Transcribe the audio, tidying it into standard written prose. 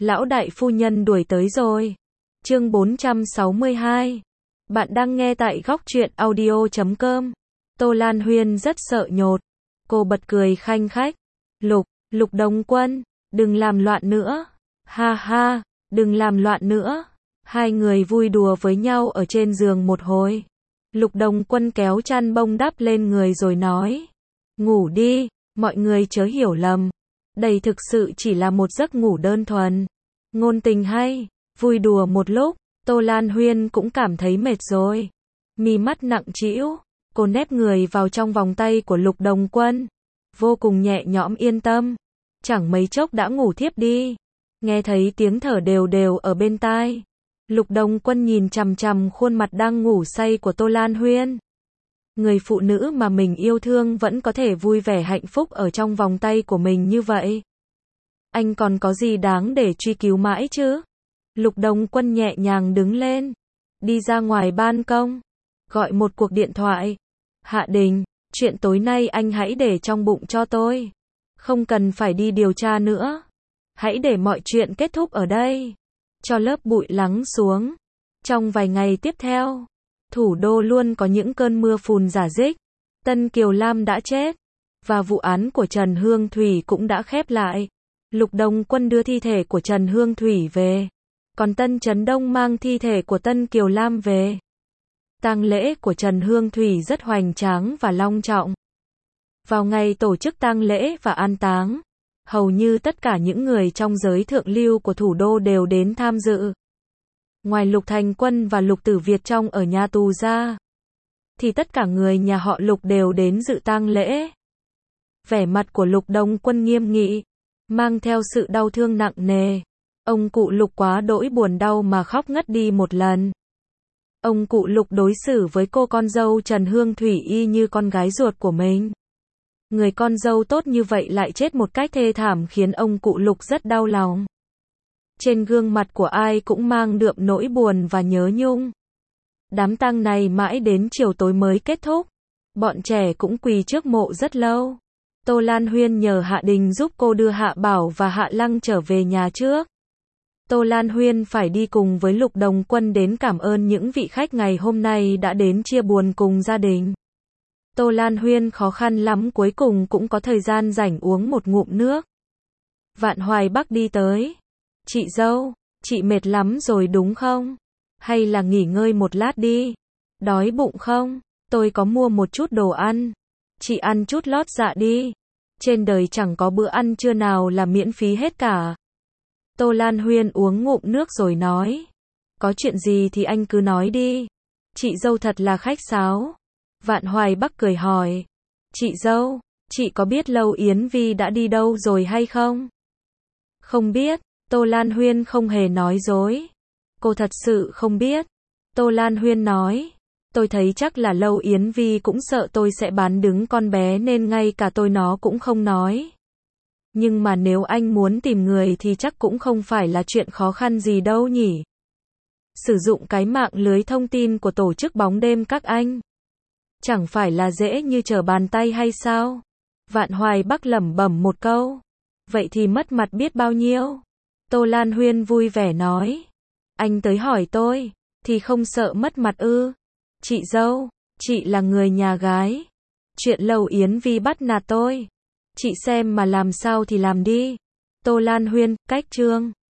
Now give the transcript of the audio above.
Lão đại phu nhân đuổi tới rồi. Chương 462. Bạn đang nghe tại góc truyện audio.com. Tô Lan Huyên rất sợ nhột. Cô bật cười khanh khách. Lục Đồng Quân, đừng làm loạn nữa. Ha ha, đừng làm loạn nữa. Hai người vui đùa với nhau ở trên giường một hồi. Lục Đồng Quân kéo chăn bông đắp lên người rồi nói. Ngủ đi, mọi người chớ hiểu lầm. Đây thực sự chỉ là một giấc ngủ đơn thuần. Ngôn tình hay, vui đùa một lúc, Tô Lan Huyên cũng cảm thấy mệt rồi. Mi mắt nặng trĩu, cô nép người vào trong vòng tay của Lục Đồng Quân. Vô cùng nhẹ nhõm yên tâm. Chẳng mấy chốc đã ngủ thiếp đi. Nghe thấy tiếng thở đều đều ở bên tai. Lục Đồng Quân nhìn chằm chằm khuôn mặt đang ngủ say của Tô Lan Huyên. Người phụ nữ mà mình yêu thương vẫn có thể vui vẻ hạnh phúc ở trong vòng tay của mình như vậy. Anh còn có gì đáng để truy cứu mãi chứ? Lục Đồng Quân nhẹ nhàng đứng lên. Đi ra ngoài ban công. Gọi một cuộc điện thoại. Hạ Đình, chuyện tối nay anh hãy để trong bụng cho tôi. Không cần phải đi điều tra nữa. Hãy để mọi chuyện kết thúc ở đây. Cho lớp bụi lắng xuống. Trong vài ngày tiếp theo, thủ đô luôn có những cơn mưa phùn rả rích. Tân Kiều Lam đã chết. Và vụ án của Trần Hương Thủy cũng đã khép lại. Lục Đồng Quân đưa thi thể của Trần Hương Thủy về. Còn Tân Trấn Đông mang thi thể của Tân Kiều Lam về. Tang lễ của Trần Hương Thủy rất hoành tráng và long trọng. Vào ngày tổ chức tang lễ và an táng, hầu như tất cả những người trong giới thượng lưu của thủ đô đều đến tham dự. Ngoài Lục Thành Quân và Lục Tử Việt trong ở nhà tù ra, thì tất cả người nhà họ Lục đều đến dự tang lễ. Vẻ mặt của Lục Đồng Quân nghiêm nghị, mang theo sự đau thương nặng nề. Ông cụ Lục quá đỗi buồn đau mà khóc ngất đi một lần. Ông cụ Lục đối xử với cô con dâu Trần Hương Thủy y như con gái ruột của mình. Người con dâu tốt như vậy lại chết một cách thê thảm khiến ông cụ Lục rất đau lòng. Trên gương mặt của ai cũng mang đượm nỗi buồn và nhớ nhung. Đám tang này mãi đến chiều tối mới kết thúc. Bọn trẻ cũng quỳ trước mộ rất lâu. Tô Lan Huyên nhờ Hạ Đình giúp cô đưa Hạ Bảo và Hạ Lăng trở về nhà trước. Tô Lan Huyên phải đi cùng với Lục Đồng Quân đến cảm ơn những vị khách ngày hôm nay đã đến chia buồn cùng gia đình. Tô Lan Huyên khó khăn lắm cuối cùng cũng có thời gian rảnh uống một ngụm nước. Vạn Hoài Bắc đi tới. Chị dâu, chị mệt lắm rồi đúng không? Hay là nghỉ ngơi một lát đi? Đói bụng không? Tôi có mua một chút đồ ăn. Chị ăn chút lót dạ đi. Trên đời chẳng có bữa ăn trưa nào là miễn phí hết cả. Tô Lan Huyên uống ngụm nước rồi nói. Có chuyện gì thì anh cứ nói đi. Chị dâu thật là khách sáo. Vạn Hoài Bắc cười hỏi. Chị dâu, chị có biết Lâu Yến Vi đã đi đâu rồi hay không? Không biết. Tô Lan Huyên không hề nói dối. Cô thật sự không biết. Tô Lan Huyên nói. Tôi thấy chắc là Lâu Yến Vi cũng sợ tôi sẽ bán đứng con bé nên ngay cả tôi nó cũng không nói. Nhưng mà nếu anh muốn tìm người thì chắc cũng không phải là chuyện khó khăn gì đâu nhỉ. Sử dụng cái mạng lưới thông tin của tổ chức bóng đêm các anh. Chẳng phải là dễ như trở bàn tay hay sao? Vạn Hoài Bắc lẩm bẩm một câu. Vậy thì mất mặt biết bao nhiêu? Tô Lan Huyên vui vẻ nói. Anh tới hỏi tôi, thì không sợ mất mặt ư? Chị dâu, chị là người nhà gái. Chuyện Lâu Yến Vi bắt nạt tôi. Chị xem mà làm sao thì làm đi. Tô Lan Huyên, cách chương.